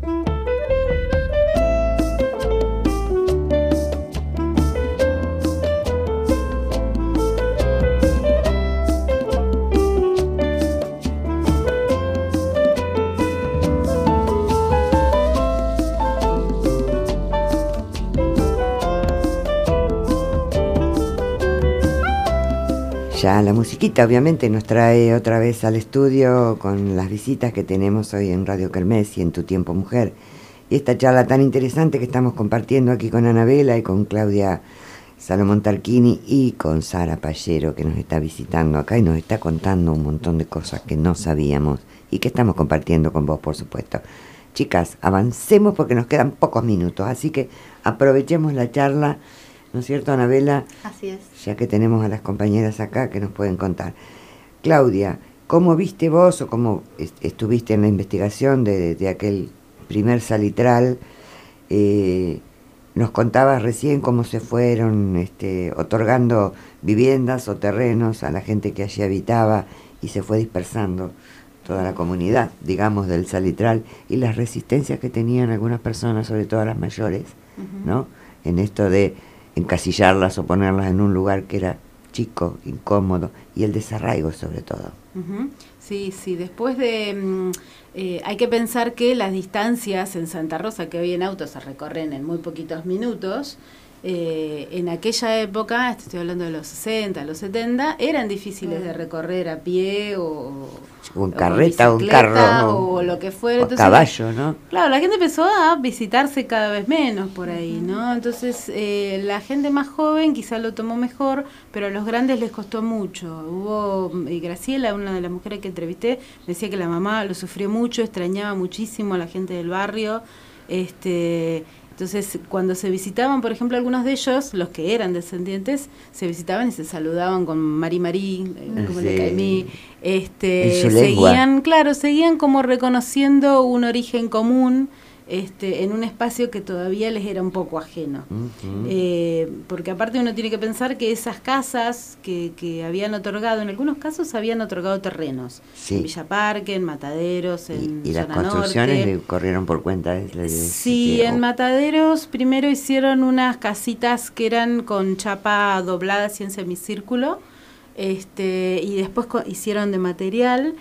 Ya la musiquita obviamente nos trae otra vez al estudio con las visitas que tenemos hoy en Radio Kermés y en Tu Tiempo Mujer. Y esta charla tan interesante que estamos compartiendo aquí con Anabela y con Claudia Salomón Tarquini y con Sara Pallero, que nos está visitando acá y nos está contando un montón de cosas que no sabíamos y que estamos compartiendo con vos, por supuesto. Chicas, avancemos porque nos quedan pocos minutos, así que aprovechemos la charla, ¿no es cierto, Anabela? Así es. Ya que tenemos a las compañeras acá que nos pueden contar. Claudia, ¿cómo viste vos o cómo estuviste en la investigación de aquel primer salitral? Nos contabas recién cómo se fueron otorgando viviendas o terrenos a la gente que allí habitaba y se fue dispersando toda la comunidad, digamos, del salitral, y las resistencias que tenían algunas personas, sobre todo las mayores, ¿no? En esto de encasillarlas o ponerlas en un lugar que era chico, incómodo, y el desarraigo sobre todo. Sí, después de... hay que pensar que las distancias en Santa Rosa, que hoy en auto se recorren en muy poquitos minutos, en aquella época, estoy hablando de los 60, los 70, eran difíciles de recorrer a pie o en carreta o en carro o lo que fuera. O entonces, caballo, ¿no? Claro, la gente empezó a visitarse cada vez menos por ahí, ¿no? Entonces la gente más joven quizá lo tomó mejor, pero a los grandes les costó mucho. Graciela, una de las mujeres que entrevisté, me decía que la mamá lo sufrió mucho, extrañaba muchísimo a la gente del barrio. Entonces, cuando se visitaban, por ejemplo, algunos de ellos, los que eran descendientes, se visitaban y se saludaban con Mari, como Sí. le caí, En su lengua. seguían como reconociendo un origen común, en un espacio que todavía les era un poco ajeno. Porque aparte uno tiene que pensar que esas casas que habían otorgado, en algunos casos habían otorgado terrenos, Sí. en Villa Parque, en Mataderos, en y las Zona construcciones Norte. le corrieron por cuenta de Sí, en Mataderos primero hicieron unas casitas que eran con chapa doblada así en semicírculo, y después hicieron de material,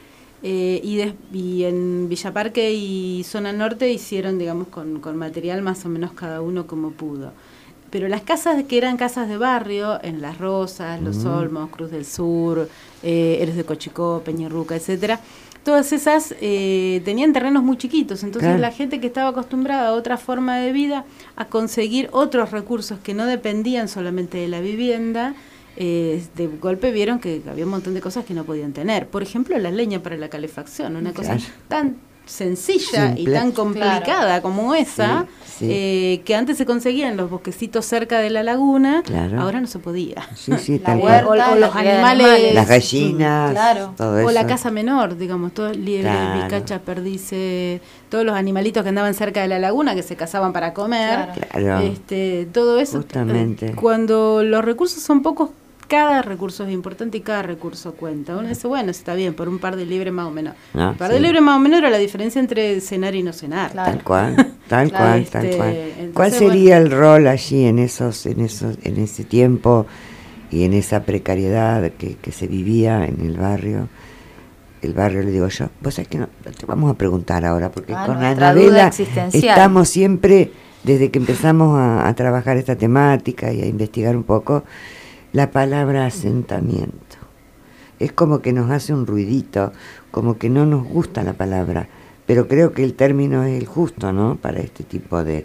y en Villa Parque y Zona Norte hicieron, digamos, con material más o menos cada uno como pudo. Pero las casas que eran casas de barrio, en Las Rosas, Los Olmos, Cruz del Sur, Héroes de Cochicó, Peñarruca, etcétera, todas esas tenían terrenos muy chiquitos, entonces Claro. la gente que estaba acostumbrada a otra forma de vida, a conseguir otros recursos que no dependían solamente de la vivienda, de golpe vieron que había un montón de cosas que no podían tener. Por ejemplo, la leña para la calefacción, una cosa Claro. tan sencilla y Simple. tan complicada como esa, Sí. que antes se conseguía en los bosquecitos cerca de la laguna, Claro. ahora no se podía. Sí, La tal huerta, cual. O los la cría de animales. Las gallinas, Claro. todo eso. O la casa menor, digamos, todos liebres, Claro. vizcachas, perdices, todos los animalitos que andaban cerca de la laguna, que se cazaban para comer. Claro. Claro. Todo eso. Justamente. Cuando los recursos son pocos, cada recurso es importante y cada recurso cuenta. Uno dice, bueno, está bien, por un par de libres más o menos. Ah, Un par sí. de libres más o menos era la diferencia entre cenar y no cenar. Claro. Tal cual, tal Claro, cual, tal cual. entonces, ¿Cuál sería el rol allí en ese tiempo y en esa precariedad que se vivía en el barrio el barrio, le digo yo, vos sabés que no, te vamos a preguntar ahora, porque con nuestra Anabela duda existencial. estamos siempre, desde que empezamos a trabajar esta temática y a investigar un poco, la palabra asentamiento. Es como que nos hace un ruidito, como que no nos gusta la palabra, pero creo que el término es el justo, ¿no? Para este tipo de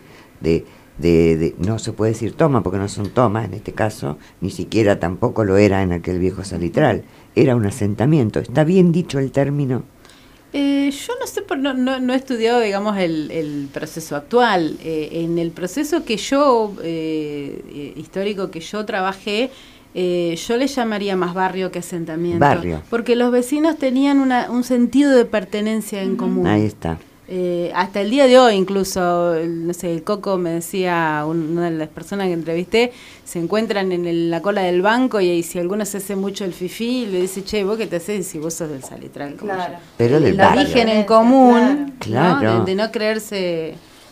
no se puede decir toma, porque no son tomas en este caso, ni siquiera tampoco lo era en aquel viejo salitral, era un asentamiento. ¿Está bien dicho el término? Yo no sé, no he estudiado, digamos, el proceso actual. En el proceso que yo, histórico que yo trabajé, yo le llamaría más barrio que asentamiento. Barrio. Porque los vecinos tenían un sentido de pertenencia en común. Ahí está. Hasta el día de hoy incluso, no sé, el Coco me decía, una de las personas que entrevisté, se encuentran en la cola del banco y si alguno se hace mucho el fifí, le dice, che, ¿vos qué te haces si vos sos del Salitral? Claro. Pero del el barrio. origen en común, Claro. ¿no? De no creerse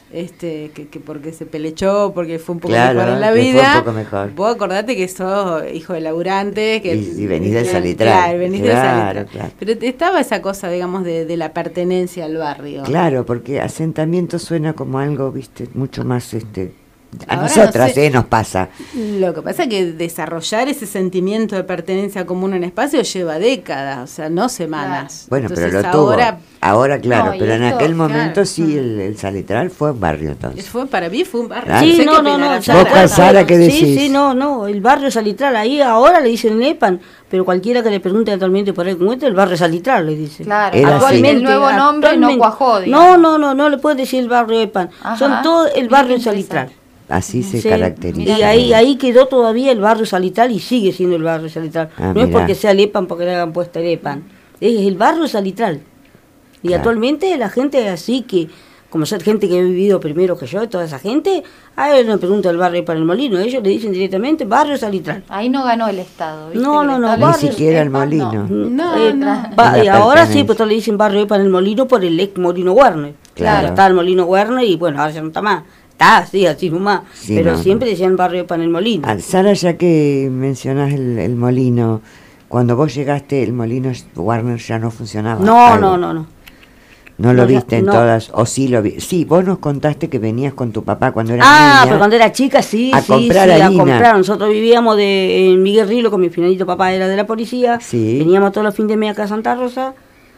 que porque se pelechó, porque fue un poco Claro, mejor en la que fue vida. un poco mejor. Vos acordate que sos hijo de laburantes. Que, Y venís del Salitral. Claro, venís del Claro, Salitral. claro. Pero estaba esa cosa, digamos, de la pertenencia al barrio. Claro, porque asentamiento suena como algo, viste, mucho más, a Ahora nosotras, no sé. nos pasa. Lo que pasa es que desarrollar ese sentimiento de pertenencia común en espacio lleva décadas, o sea, no semanas. Bueno, Entonces, pero lo tuvo. Ahora claro, No, y pero en esto, aquel momento claro. sí, el Salitral fue un barrio entonces. para mí fue un barrio. Claro. No Sí, sé no, qué no, opinará no. Sara. Vos, Sara, ¿qué decís? Sí, no, el barrio Salitral, ahí ahora le dicen Lepan, pero cualquiera que le pregunte actualmente por ahí, ¿cómo es el barrio Salitral? Le dice. Claro, Era así. el nuevo nombre no cuajó, digamos. No le pueden decir el barrio Epan, Ajá. son todo el Mira barrio qué Salitral. Así se Sí. caracteriza. Y ahí quedó todavía el barrio Salitral y sigue siendo el barrio Salitral. Ah, no es mirá. porque sea el Epan, porque le hagan puesto el Epan. Es el barrio Salitral. Y Claro. actualmente la gente así que, como son gente que ha vivido primero que yo, toda esa gente, a ellos no pregunta el barrio para el Molino, ellos le dicen directamente barrio Salitral. Ahí no ganó el Estado, ¿viste? No, Que no, el no, Estado Ni le dice siquiera el Epa, Molino. No, no. La Y ahora sí, pertenencia. pues todos le dicen barrio Epan el Molino por el ex Molino Werner. Claro. Está el Molino Werner y bueno, ahora ya no está más. Está así nomás. Sí, pero no, siempre no. decían barrio Epan el Molino. Ah, Sara, ya que mencionás el molino, cuando vos llegaste el molino Warner ya no funcionaba. No, algo. no. ¿No lo No, ya- viste en no. todas? ¿O sí lo vi? Sí, vos nos contaste que venías con tu papá cuando eras Ah, niña. pero cuando era chica sí, a sí, comprar sí, a harina. comprar. Nosotros vivíamos en Miguel Rilo con mi finalito papá era de la policía. Sí. Veníamos todos los fines de mes acá a Santa Rosa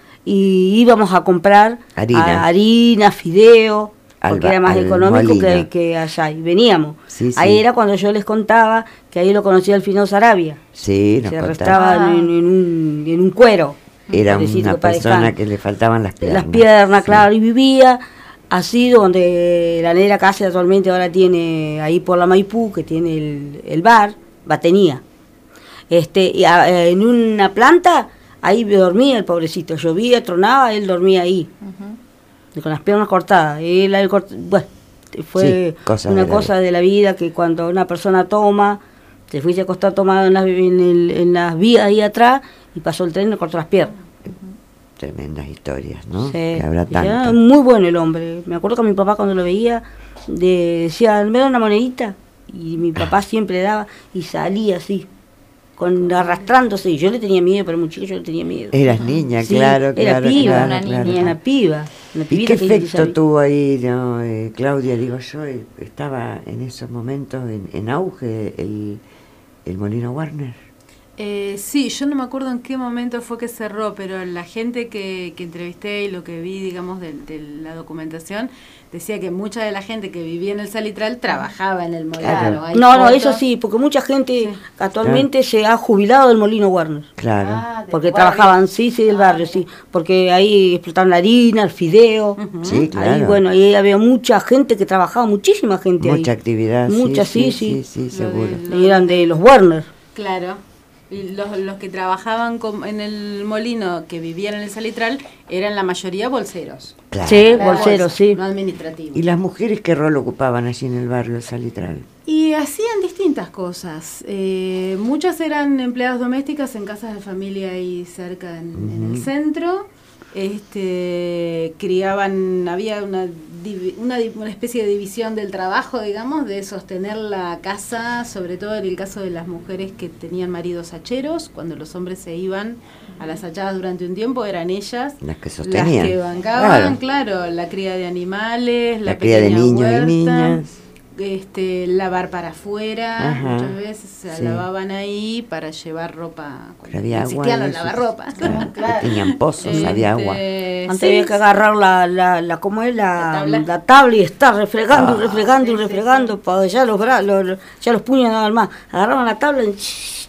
y íbamos a comprar Harina. fideo, Al porque ba- era más al económico molino. que allá. Y veníamos. Sí, sí. Ahí era cuando yo les contaba que ahí lo conocía el Finado Sarabia. Sí, nos Se contaste. arrastraba en un cuero. Era pobrecito, una que para persona descansar. que le faltaban las piernas. Las piernas, Sí. claro, y vivía así donde la negra casa actualmente ahora tiene, ahí por la Maipú, que tiene el bar, tenía. En una planta, ahí dormía el pobrecito, llovía, tronaba, él dormía ahí, y con las piernas cortadas. Bueno, fue Sí, cosas una de la cosa de la vida que cuando una persona toma, se fuiste a acostar tomado en las vías ahí atrás, y pasó el tren y le cortó las piernas. Tremendas historias, ¿no? Sí. Que habrá Y era tantas. muy bueno el hombre. Me acuerdo que mi papá cuando lo veía decía, me da una monedita. Y mi papá siempre daba y salía así, arrastrándose. Y yo le tenía miedo, pero muy chico yo le tenía miedo. Eras niña, Sí, claro, era claro, piba, claro, una claro. niña. Una piba. Una ¿Y pibita qué que efecto sabía. tuvo ahí, no, Claudia? Digo yo, estaba en esos momentos en auge el Molino Warner. Sí, yo no me acuerdo en qué momento fue que cerró, pero la gente que entrevisté y lo que vi, digamos, de la documentación, decía que mucha de la gente que vivía en el Salitral trabajaba en el molino. Claro. Hay No, fotos. eso sí, porque mucha gente Sí. actualmente se ha jubilado del Molino Warner. Claro. Ah, del Porque barrio. trabajaban, sí, del barrio, sí. Porque ahí explotaban la harina, el fideo. Ujú. Sí, claro. Ahí, bueno, ahí había mucha gente que trabajaba, muchísima gente Mucha ahí. actividad. Mucha, sí, sí. sí, Lo seguro. de- Y eran de los Warner. Claro. Y los que trabajaban en el molino, que vivían en el Salitral, eran la mayoría bolseros. Claro. Sí, La bolseros, bolsa, sí. No administrativos. ¿Y las mujeres qué rol ocupaban allí en el barrio del Salitral? Y hacían distintas cosas. Muchas eran empleadas domésticas en casas de familia ahí cerca en el centro. criaban, había una especie de división del trabajo, digamos, de sostener la casa, sobre todo en el caso de las mujeres que tenían maridos hacheros. Cuando los hombres se iban a las hachadas durante un tiempo, eran ellas las que sostenían, las que bancaban, claro, la cría de animales, la cría de pequeña niños huerta, y niñas, lavar para afuera. Ajá, muchas veces se lavaban ahí para llevar ropa, cuando había existían agua, los lavarropas. claro. Tenían pozos, había agua. Antes había que agarrar la ¿cómo es? La tabla y estar refregando, refregando, para ya ya los puños nada más. Agarraban la tabla y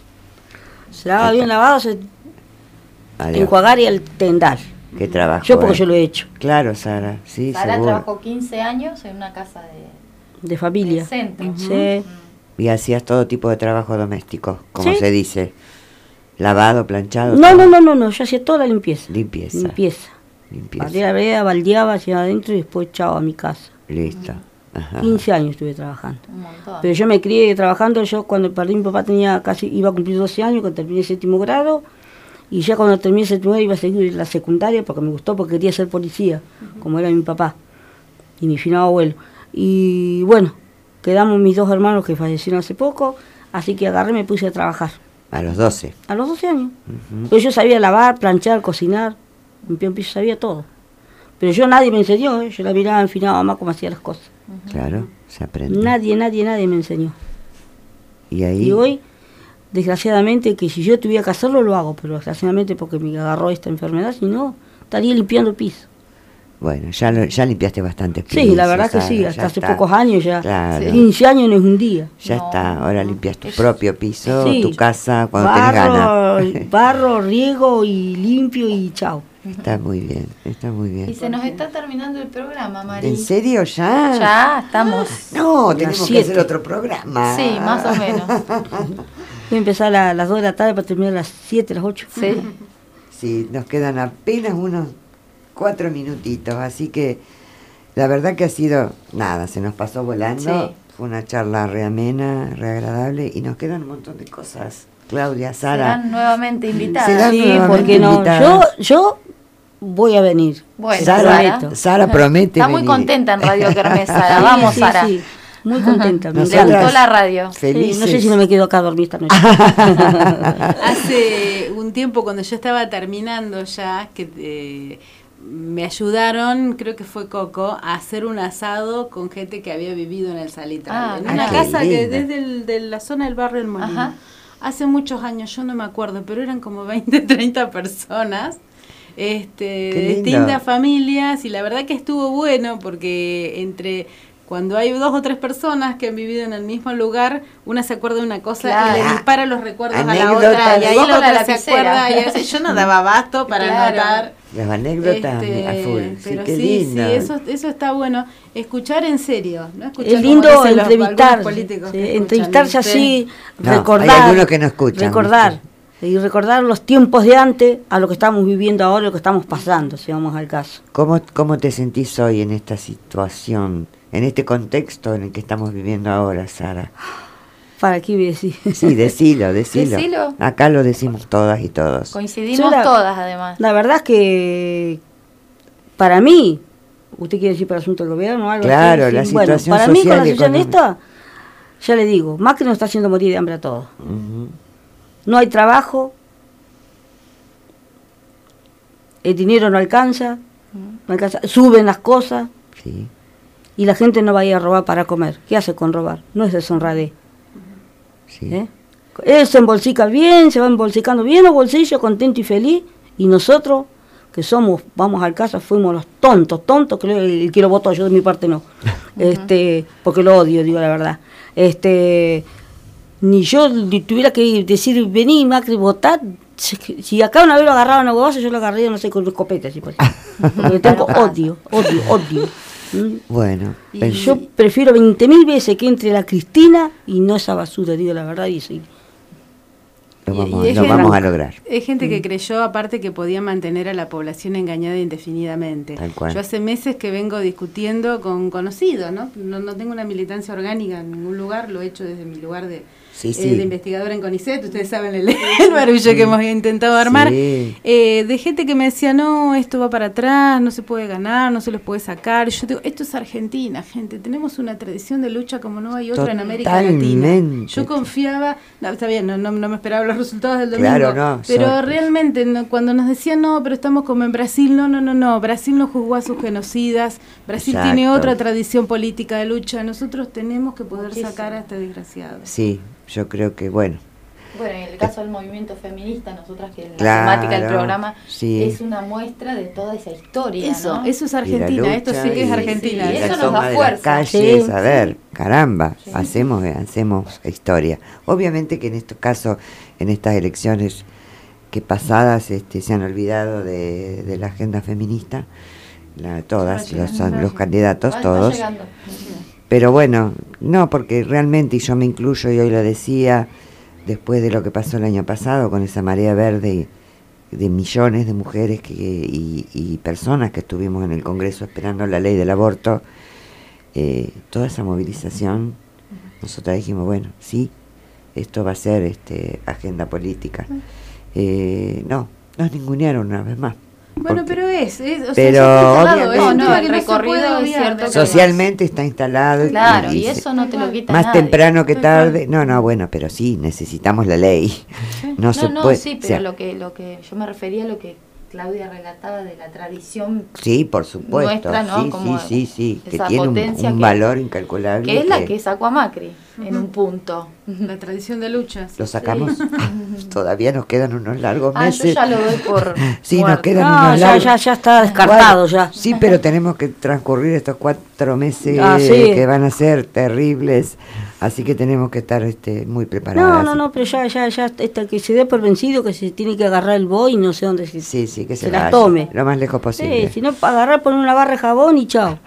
se lavaba bien lavado, enjuagar y el tendal. Qué trabajo. Yo porque yo lo he hecho. Claro, Sara, sí, Sara seguro. trabajó 15 años en una casa De familia. del centro. Sí. Y hacías todo tipo de trabajo doméstico, como Sí. se dice. Lavado, planchado. No, todo. yo hacía toda la limpieza. Limpieza. Partía la vereda, baldeaba hacia adentro y después chao a mi casa. Listo. Ajá. 15 años estuve trabajando. Un montón. Pero yo me crié trabajando, yo cuando perdí mi papá iba a cumplir 12 años, cuando terminé el 7º grado, y ya cuando terminé el 7º grado iba a seguir la secundaria porque me gustó, porque quería ser policía, como era mi papá y mi finado abuelo. Y bueno, quedamos mis 2 hermanos que fallecieron hace poco, así que agarré y me puse a trabajar. A los 12. A los 12 años. Pero yo sabía lavar, planchar, cocinar, limpiar un piso, sabía todo. Pero nadie me enseñó, yo la miraba en finado a mamá cómo hacía las cosas. Claro, se aprende. Nadie me enseñó. Y ahí. Y hoy, desgraciadamente, que si yo tuviera que hacerlo, lo hago, pero desgraciadamente porque me agarró esta enfermedad, si no, estaría limpiando el piso. Bueno, ya limpiaste bastante. Sí, la verdad que sí, hasta hace pocos años ya. Claro. 15 años no es un día. Ya está, ahora limpias tu propio piso, Sí. tu casa, cuando tenés ganas. Barro, riego y limpio y chao. Está muy bien, está muy Y bien. se nos está terminando el programa, Mari. ¿En serio ya? Ya estamos. No, Las tenemos que 7. hacer otro programa. Sí, más o menos. Voy a empezar a las 2 de la tarde para terminar a las 7, las 8. Sí. Sí, nos quedan apenas unos 4 minutitos, así que la verdad que ha sido, nada, se nos pasó volando. Sí. Fue una charla re amena, re agradable y nos quedan un montón de cosas. Claudia, Sara. Serán nuevamente invitadas. Serán Sí, nuevamente porque no, invitadas. yo voy a venir. Bueno, Sara promete está muy venir. contenta en Radio Kermés, Sara. Sí, Vamos, sí, Sara. sí, muy contenta. Me Nosotras- encanta. Encantó la radio. Felices. Sí, no sé si no me quedo acá a dormir esta noche. Hace un tiempo, cuando yo estaba terminando ya, que me ayudaron, creo que fue Coco, a hacer un asado con gente que había vivido en el Salitral. En una qué casa que lindo. desde la zona del barrio del Molino. Ajá. Hace muchos años, yo no me acuerdo, pero eran como 20, 30 personas. De lindo. distintas familias, y la verdad que estuvo bueno porque entre cuando hay 2 o 3 personas que han vivido en el mismo lugar, una se acuerda de una cosa Claro. y le dispara los recuerdos a la Anécdota. otra, y ahí Vos la con la otra se lapicera. acuerda, y así, yo no daba abasto para Claro. anotar. Las anécdotas a full. Sí, Pero qué sí, lindo. eso está bueno, escuchar en serio, no escuchar Es como lindo dicen los- entrevistar, algunos políticos que sí, escuchan, entrevistarse ¿viste? así, No, recordar. hay algunos que no escuchan, Recordar. ¿viste? Y recordar los tiempos de antes a lo que estamos viviendo ahora, lo que estamos pasando, si vamos al caso. ¿Cómo te sentís hoy en esta situación, en este contexto en el que estamos viviendo ahora, Sara? ¿Para qué voy a decir? Sí, decilo. Decilo. Acá lo decimos todas y todos. Coincidimos Yo todas, además. La verdad es que para mí, ¿usted quiere decir para el asunto del gobierno o algo Claro, así? la Sí, bueno, situación para mí con la social y situación económica. esta, ya le digo, Macri nos está haciendo morir de hambre a todos. Ujú. No hay trabajo, el dinero no alcanza, suben las cosas Sí. y la gente no va a ir a robar para comer. ¿Qué hace con robar? No es deshonradez. Sí. ¿Eh? Él se embolsica bien, se va embolsicando bien los bolsillos, contento y feliz, y nosotros, que vamos al caso, fuimos los tontos, que el que lo votó, yo de mi parte no, porque lo odio, digo la verdad. Ni yo tuviera que decir, vení Macri, votad, si acá una vez lo agarraban a huevazos, yo lo agarraría, no sé, con escopeta, así por ahí. Porque tengo odio. ¿Mm? Bueno, Y Yo prefiero 20.000 veces que entre la Cristina y no esa basura, digo la verdad, y sí. lo y vamos, es lo que vamos a lograr. Hay gente que creyó, aparte, que podía mantener a la población engañada indefinidamente. Tal cual. Yo hace meses que vengo discutiendo con conocidos, ¿no? No tengo una militancia orgánica en ningún lugar, lo he hecho desde mi lugar de Sí, sí. de investigadora en CONICET, ustedes saben el barullo que hemos intentado armar, Sí. de gente que me decía, no, esto va para atrás, no se puede ganar, no se los puede sacar. Yo digo, esto es Argentina, gente, tenemos una tradición de lucha como no hay otra en América Latina. Totalmente. Yo confiaba, no, está bien, no me esperaba los resultados del domingo, Claro, no, pero realmente cuando nos decían, no, pero estamos como en Brasil, no, Brasil no juzgó a sus genocidas, Brasil Exacto. tiene otra tradición política de lucha, nosotros tenemos que poder Muchísimo. sacar a este desgraciado. Sí, yo creo que, bueno, Bueno, en el caso del movimiento feminista, nosotras que la Claro, temática del programa sí. es una muestra de toda esa historia, ¿no? Eso es Y la Argentina, lucha, esto sí que es y- Argentina. y y eso la nos toma da de fuerza. las calles, Sí, a ver, caramba, Sí. hacemos historia. Obviamente que en estos casos, en estas elecciones que pasadas se han olvidado de la agenda feminista, todas, los candidatos, Va todos. llegando. Pero bueno, no, porque realmente, y yo me incluyo, y hoy lo decía, después de lo que pasó el año pasado con esa marea verde de millones de mujeres y personas que estuvimos en el Congreso esperando la ley del aborto, toda esa movilización, nosotros dijimos, bueno, sí, esto va a ser agenda política. No, nos ningunearon una vez más. Bueno, Porque pero o sea, pero ya está instalado, obviamente- es un No, tema el que no se recorrido puede es obviar, cierto que- socialmente está instalado. Claro, y se- eso no te lo quita más nadie. temprano que Tal cual. tarde. No, bueno, pero sí, necesitamos la ley. No, se No, puede. sí, o pero sea, lo que yo me refería a lo que Claudia relataba de la tradición, sí, por supuesto. nuestra, ¿no? Sí, Como sí, que esa tiene un potencia que- valor incalculable. que es la que sacó a Macri en Ujú. un punto. La tradición de lucha. lo sacamos. Todavía nos quedan unos largos Ah, yo meses. ya lo doy por Sí, nos muerto. quedan No, unos ya, largos. ya está descartado ya. Sí, pero tenemos que transcurrir estos 4 meses Ah, sí. que van a ser terribles, así que tenemos que estar muy preparadas. No, pero ya, que se dé por vencido, que se tiene que agarrar el boy y no sé dónde Sí, que se se las vaya, tome. lo más lejos posible. Sí, si no, para agarrar, poner una barra de jabón y chao.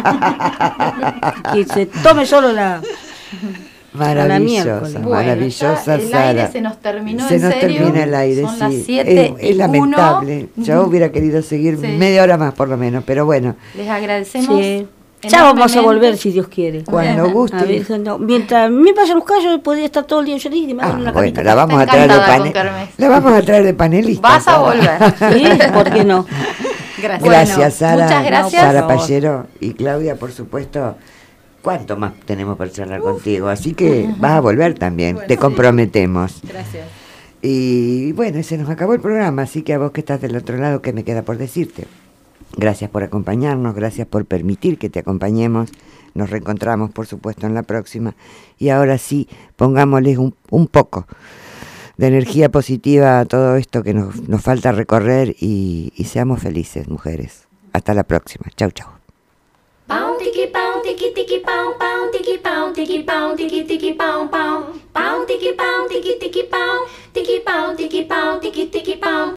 Que se tome solo la... Maravillosa, miércoles. Bueno, maravillosa, ya el Sara. aire se nos terminó, Se en nos serio. termina el aire, Son las sí. 7 Es lamentable. Yo hubiera querido seguir Sí. media hora más por lo menos, pero bueno, Les agradecemos. Sí. Ya vamos a enormemente. volver si Dios quiere. cuando guste. A ver, no, mientras me pasen los callos, podría estar todo el día yo dije que me hagan una bueno, capita. la vamos a Está traer de encantada con panel. Kermés. La vamos a traer de panelista. Vas a Sara. volver. Sí, ¿por qué no? Gracias. Gracias, Bueno, Sara. muchas gracias. Sara Por favor. Pallero y Claudia, por supuesto. ¿Cuánto más tenemos para charlar contigo? Así que vas a volver también, Bueno, te sí. comprometemos. Gracias. Y bueno, se nos acabó el programa, así que a vos que estás del otro lado, ¿qué me queda por decirte? Gracias por acompañarnos, gracias por permitir que te acompañemos. Nos reencontramos, por supuesto, en la próxima. Y ahora sí, pongámosles un poco de energía positiva a todo esto que nos falta recorrer y seamos felices, mujeres. Hasta la próxima. Chau, chau. Pound tiki pound tiki tiki pound tiki pound tiki pound tiki tiki pound tiki pound tiki tiki pound tiki tiki pound tiki pound tiki pound tiki tiki pound.